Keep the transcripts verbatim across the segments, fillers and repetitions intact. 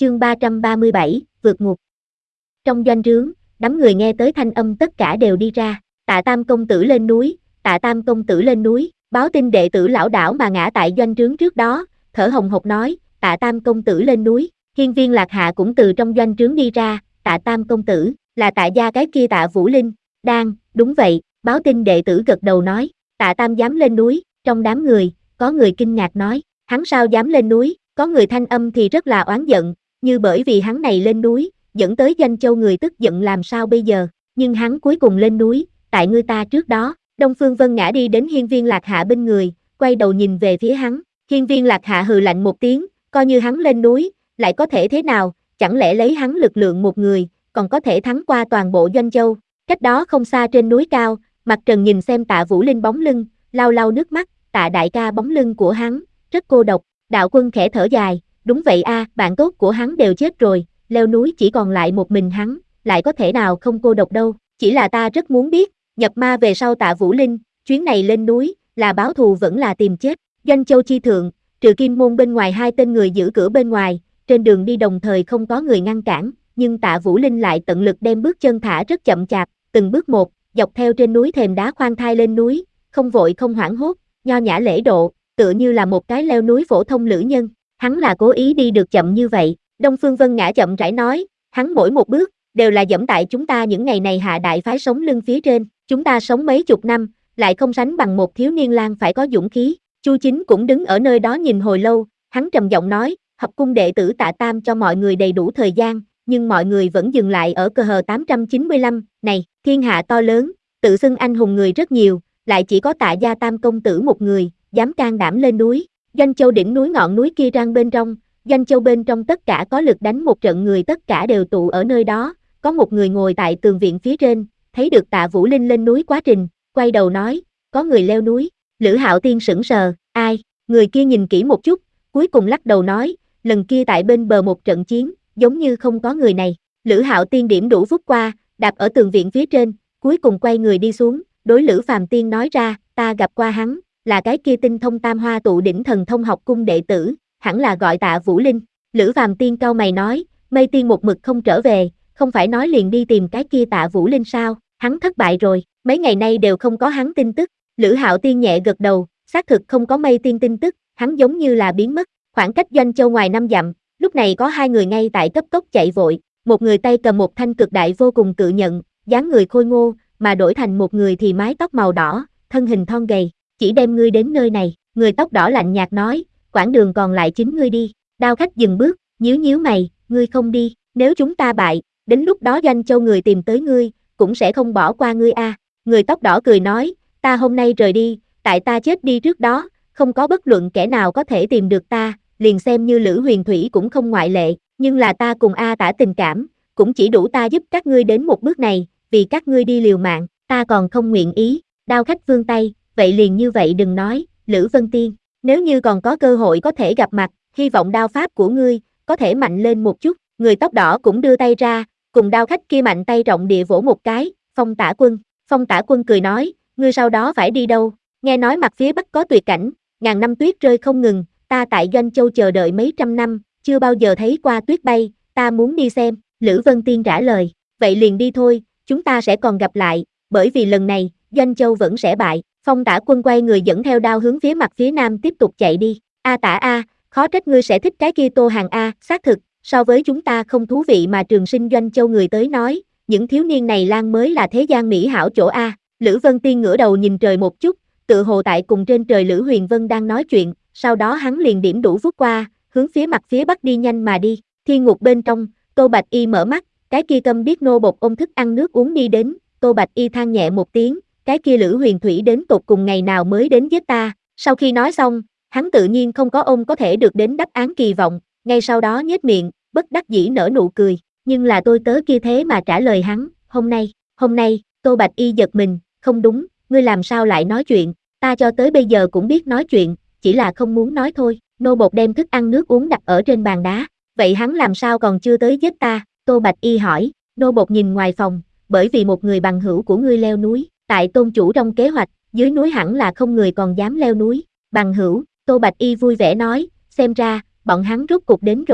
Chương ba trăm ba mươi bảy, vượt ngục. Trong doanh trướng, đám người nghe tới thanh âm tất cả đều đi ra. Tạ Tam công tử lên núi, Tạ Tam công tử lên núi, báo tin đệ tử lão đảo mà ngã tại doanh trướng trước đó, thở hồng hộc nói, Tạ Tam công tử lên núi. Hiên Viên Lạc Hạ cũng từ trong doanh trướng đi ra, Tạ Tam công tử, là Tạ gia cái kia Tạ Vũ Linh. Đang, đúng vậy, báo tin đệ tử gật đầu nói, Tạ Tam dám lên núi. Trong đám người, có người kinh ngạc nói, hắn sao dám lên núi? Có người thanh âm thì rất là oán giận, như bởi vì hắn này lên núi, dẫn tới Doanh Châu người tức giận làm sao bây giờ, nhưng hắn cuối cùng lên núi, tại ngươi ta trước đó. Đông Phương Vân Ngã đi đến Hiên Viên Lạc Hạ bên người, quay đầu nhìn về phía hắn. Hiên Viên Lạc Hạ hừ lạnh một tiếng, coi như hắn lên núi, lại có thể thế nào, chẳng lẽ lấy hắn lực lượng một người, còn có thể thắng qua toàn bộ Doanh Châu. Cách đó không xa trên núi cao, Mặt Trần nhìn xem Tạ Vũ Linh bóng lưng, lau lau nước mắt, Tạ đại ca bóng lưng của hắn, rất cô độc. Đạo Quân khẽ thở dài, đúng vậy a, bạn tốt của hắn đều chết rồi, leo núi chỉ còn lại một mình hắn, lại có thể nào không cô độc đâu, chỉ là ta rất muốn biết, nhập ma về sau Tạ Vũ Linh, chuyến này lên núi, là báo thù vẫn là tìm chết. Doanh Châu chi thượng, trừ Kim Môn bên ngoài hai tên người giữ cửa bên ngoài, trên đường đi đồng thời không có người ngăn cản, nhưng Tạ Vũ Linh lại tận lực đem bước chân thả rất chậm chạp, từng bước một, dọc theo trên núi thềm đá khoan thai lên núi, không vội không hoảng hốt, nho nhã lễ độ, tựa như là một cái leo núi phổ thông lữ nhân. Hắn là cố ý đi được chậm như vậy. Đông Phương Vân Ngã chậm rãi nói, hắn mỗi một bước, đều là dẫm tại chúng ta những ngày này hạ đại phái sống lưng phía trên, chúng ta sống mấy chục năm, lại không sánh bằng một thiếu niên lang phải có dũng khí. Chu Chính cũng đứng ở nơi đó nhìn hồi lâu, hắn trầm giọng nói, học cung đệ tử Tạ Tam cho mọi người đầy đủ thời gian, nhưng mọi người vẫn dừng lại ở cờ hờ tám trăm chín mươi lăm, này, thiên hạ to lớn, tự xưng anh hùng người rất nhiều, lại chỉ có Tạ gia Tam công tử một người, dám can đảm lên núi. Doanh Châu đỉnh núi ngọn núi kia răng bên trong, Doanh Châu bên trong tất cả có lực đánh một trận người tất cả đều tụ ở nơi đó, có một người ngồi tại tường viện phía trên, thấy được Tạ Vũ Linh lên núi quá trình, quay đầu nói, có người leo núi. Lữ Hạo Tiên sững sờ, ai? Người kia nhìn kỹ một chút, cuối cùng lắc đầu nói, lần kia tại bên bờ một trận chiến, giống như không có người này. Lữ Hạo Tiên điểm đủ phút qua, đạp ở tường viện phía trên, cuối cùng quay người đi xuống, đối Lữ Phàm Tiên nói ra, ta gặp qua hắn, là cái kia tinh thông tam hoa tụ đỉnh thần thông học cung đệ tử, hẳn là gọi Tạ Vũ Linh. Lữ Phàm Tiên cau mày nói, Mây Tiên một mực không trở về, không phải nói liền đi tìm cái kia Tạ Vũ Linh sao, hắn thất bại rồi, mấy ngày nay đều không có hắn tin tức. Lữ Hạo Tiên nhẹ gật đầu, xác thực không có Mây Tiên tin tức, hắn giống như là biến mất. Khoảng cách Doanh Châu ngoài năm dặm, lúc này có hai người ngay tại cấp tốc chạy vội, một người tay cầm một thanh cực đại vô cùng cự nhận, dáng người khôi ngô, mà đổi thành một người thì mái tóc màu đỏ, thân hình thon gầy, chỉ đem ngươi đến nơi này. Người tóc đỏ lạnh nhạt nói, quãng đường còn lại chính ngươi đi. Đao Khách dừng bước, nhíu nhíu mày, ngươi không đi, nếu chúng ta bại, đến lúc đó Doanh Châu người tìm tới ngươi, cũng sẽ không bỏ qua ngươi a. À. Người tóc đỏ cười nói, ta hôm nay rời đi, tại ta chết đi trước đó, không có bất luận kẻ nào có thể tìm được ta, liền xem như Lữ Huyền Thủy cũng không ngoại lệ, nhưng là ta cùng A Tả tình cảm, cũng chỉ đủ ta giúp các ngươi đến một bước này, vì các ngươi đi liều mạng, ta còn không nguyện ý. Đao Khách vươn tay, vậy liền như vậy đừng nói, Lữ Vân Tiên, nếu như còn có cơ hội có thể gặp mặt, hy vọng đao pháp của ngươi, có thể mạnh lên một chút. Người tóc đỏ cũng đưa tay ra, cùng Đao Khách kia mạnh tay rộng địa vỗ một cái, Phong Tả Quân. Phong Tả Quân cười nói, ngươi sau đó phải đi đâu? Nghe nói mặt phía bắc có tuyệt cảnh, ngàn năm tuyết rơi không ngừng, ta tại Doanh Châu chờ đợi mấy trăm năm, chưa bao giờ thấy qua tuyết bay, ta muốn đi xem. Lữ Vân Tiên trả lời, vậy liền đi thôi, chúng ta sẽ còn gặp lại, bởi vì lần này, Doanh Châu vẫn sẽ bại. Phong Tả Quân quay người dẫn theo đao hướng phía mặt phía nam tiếp tục chạy đi. A Tả a, khó trách ngươi sẽ thích cái kia Tô Hàng a, xác thực, so với chúng ta không thú vị mà trường sinh Doanh Châu người tới nói, những thiếu niên này lang mới là thế gian mỹ hảo chỗ a. Lữ Vân Tiên ngửa đầu nhìn trời một chút, tự hồ tại cùng trên trời Lữ Huyền Vân đang nói chuyện, sau đó hắn liền điểm đủ vút qua, hướng phía mặt phía bắc đi nhanh mà đi. Thiên ngục bên trong, Tô Bạch Y mở mắt, cái kia câm biết nô bột ôm thức ăn nước uống đi đến, Tô Bạch Y than nhẹ một tiếng, cái kia Lữ Huyền Thủy đến tột cùng ngày nào mới đến giết ta. Sau khi nói xong, hắn tự nhiên không có ôm có thể được đến đáp án kỳ vọng, ngay sau đó nhếch miệng, bất đắc dĩ nở nụ cười, nhưng là tôi tớ kia thế mà trả lời hắn, hôm nay, hôm nay, Tô Bạch Y giật mình, không đúng, ngươi làm sao lại nói chuyện, ta cho tới bây giờ cũng biết nói chuyện, chỉ là không muốn nói thôi. Nô bột đem thức ăn nước uống đặt ở trên bàn đá, vậy hắn làm sao còn chưa tới giết ta? Tô Bạch Y hỏi. Nô bột nhìn ngoài phòng, bởi vì một người bằng hữu của ngươi leo núi, tại tôn chủ trong kế hoạch, dưới núi hẳn là không người còn dám leo núi. Bằng hữu, Tô Bạch Y vui vẻ nói, xem ra, bọn hắn rốt cục đến rồi.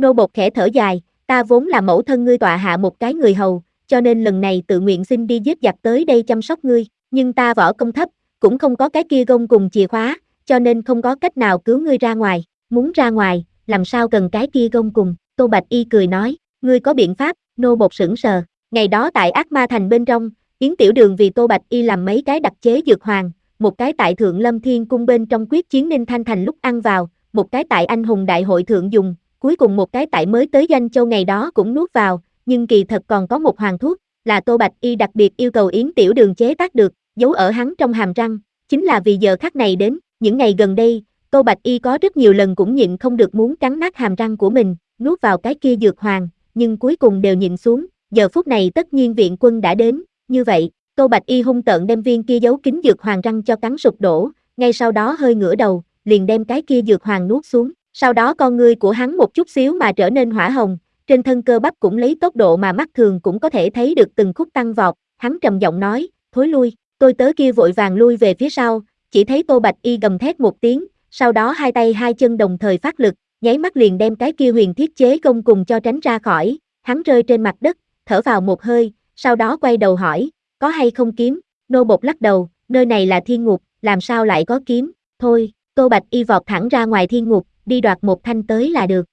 Nô bộc khẽ thở dài, ta vốn là mẫu thân ngươi tọa hạ một cái người hầu, cho nên lần này tự nguyện xin đi giết giặc tới đây chăm sóc ngươi, nhưng ta võ công thấp, cũng không có cái kia gông cùng chìa khóa, cho nên không có cách nào cứu ngươi ra ngoài, muốn ra ngoài, làm sao cần cái kia gông cùng, Tô Bạch Y cười nói, ngươi có biện pháp, nô bộc sững sờ, ngày đó tại Ác Ma Thành bên trong, Yến Tiểu Đường vì Tô Bạch Y làm mấy cái đặc chế dược hoàng, một cái tại Thượng Lâm Thiên Cung bên trong quyết chiến Ninh Thanh Thành lúc ăn vào, một cái tại Anh Hùng Đại Hội Thượng dùng, cuối cùng một cái tại mới tới Doanh Châu ngày đó cũng nuốt vào, nhưng kỳ thật còn có một hoàng thuốc, là Tô Bạch Y đặc biệt yêu cầu Yến Tiểu Đường chế tác được, giấu ở hắn trong hàm răng, chính là vì giờ khắc này đến, những ngày gần đây, Tô Bạch Y có rất nhiều lần cũng nhịn không được muốn cắn nát hàm răng của mình, nuốt vào cái kia dược hoàng, nhưng cuối cùng đều nhịn xuống, giờ phút này tất nhiên viện quân đã đến, như vậy, Tô Bạch Y hung tợn đem viên kia giấu kín dược hoàng răng cho cắn sụp đổ, ngay sau đó hơi ngửa đầu, liền đem cái kia dược hoàng nuốt xuống, sau đó con ngươi của hắn một chút xíu mà trở nên hỏa hồng, trên thân cơ bắp cũng lấy tốc độ mà mắt thường cũng có thể thấy được từng khúc tăng vọt, hắn trầm giọng nói, thối lui, tôi tớ kia vội vàng lui về phía sau, chỉ thấy Tô Bạch Y gầm thét một tiếng, sau đó hai tay hai chân đồng thời phát lực, nháy mắt liền đem cái kia huyền thiết chế gông cùng cho tránh ra khỏi, hắn rơi trên mặt đất, thở vào một hơi, sau đó quay đầu hỏi, có hay không kiếm, nô bộc lắc đầu, nơi này là thiên ngục, làm sao lại có kiếm, thôi, Tô Bạch Y vọt thẳng ra ngoài thiên ngục, đi đoạt một thanh tới là được.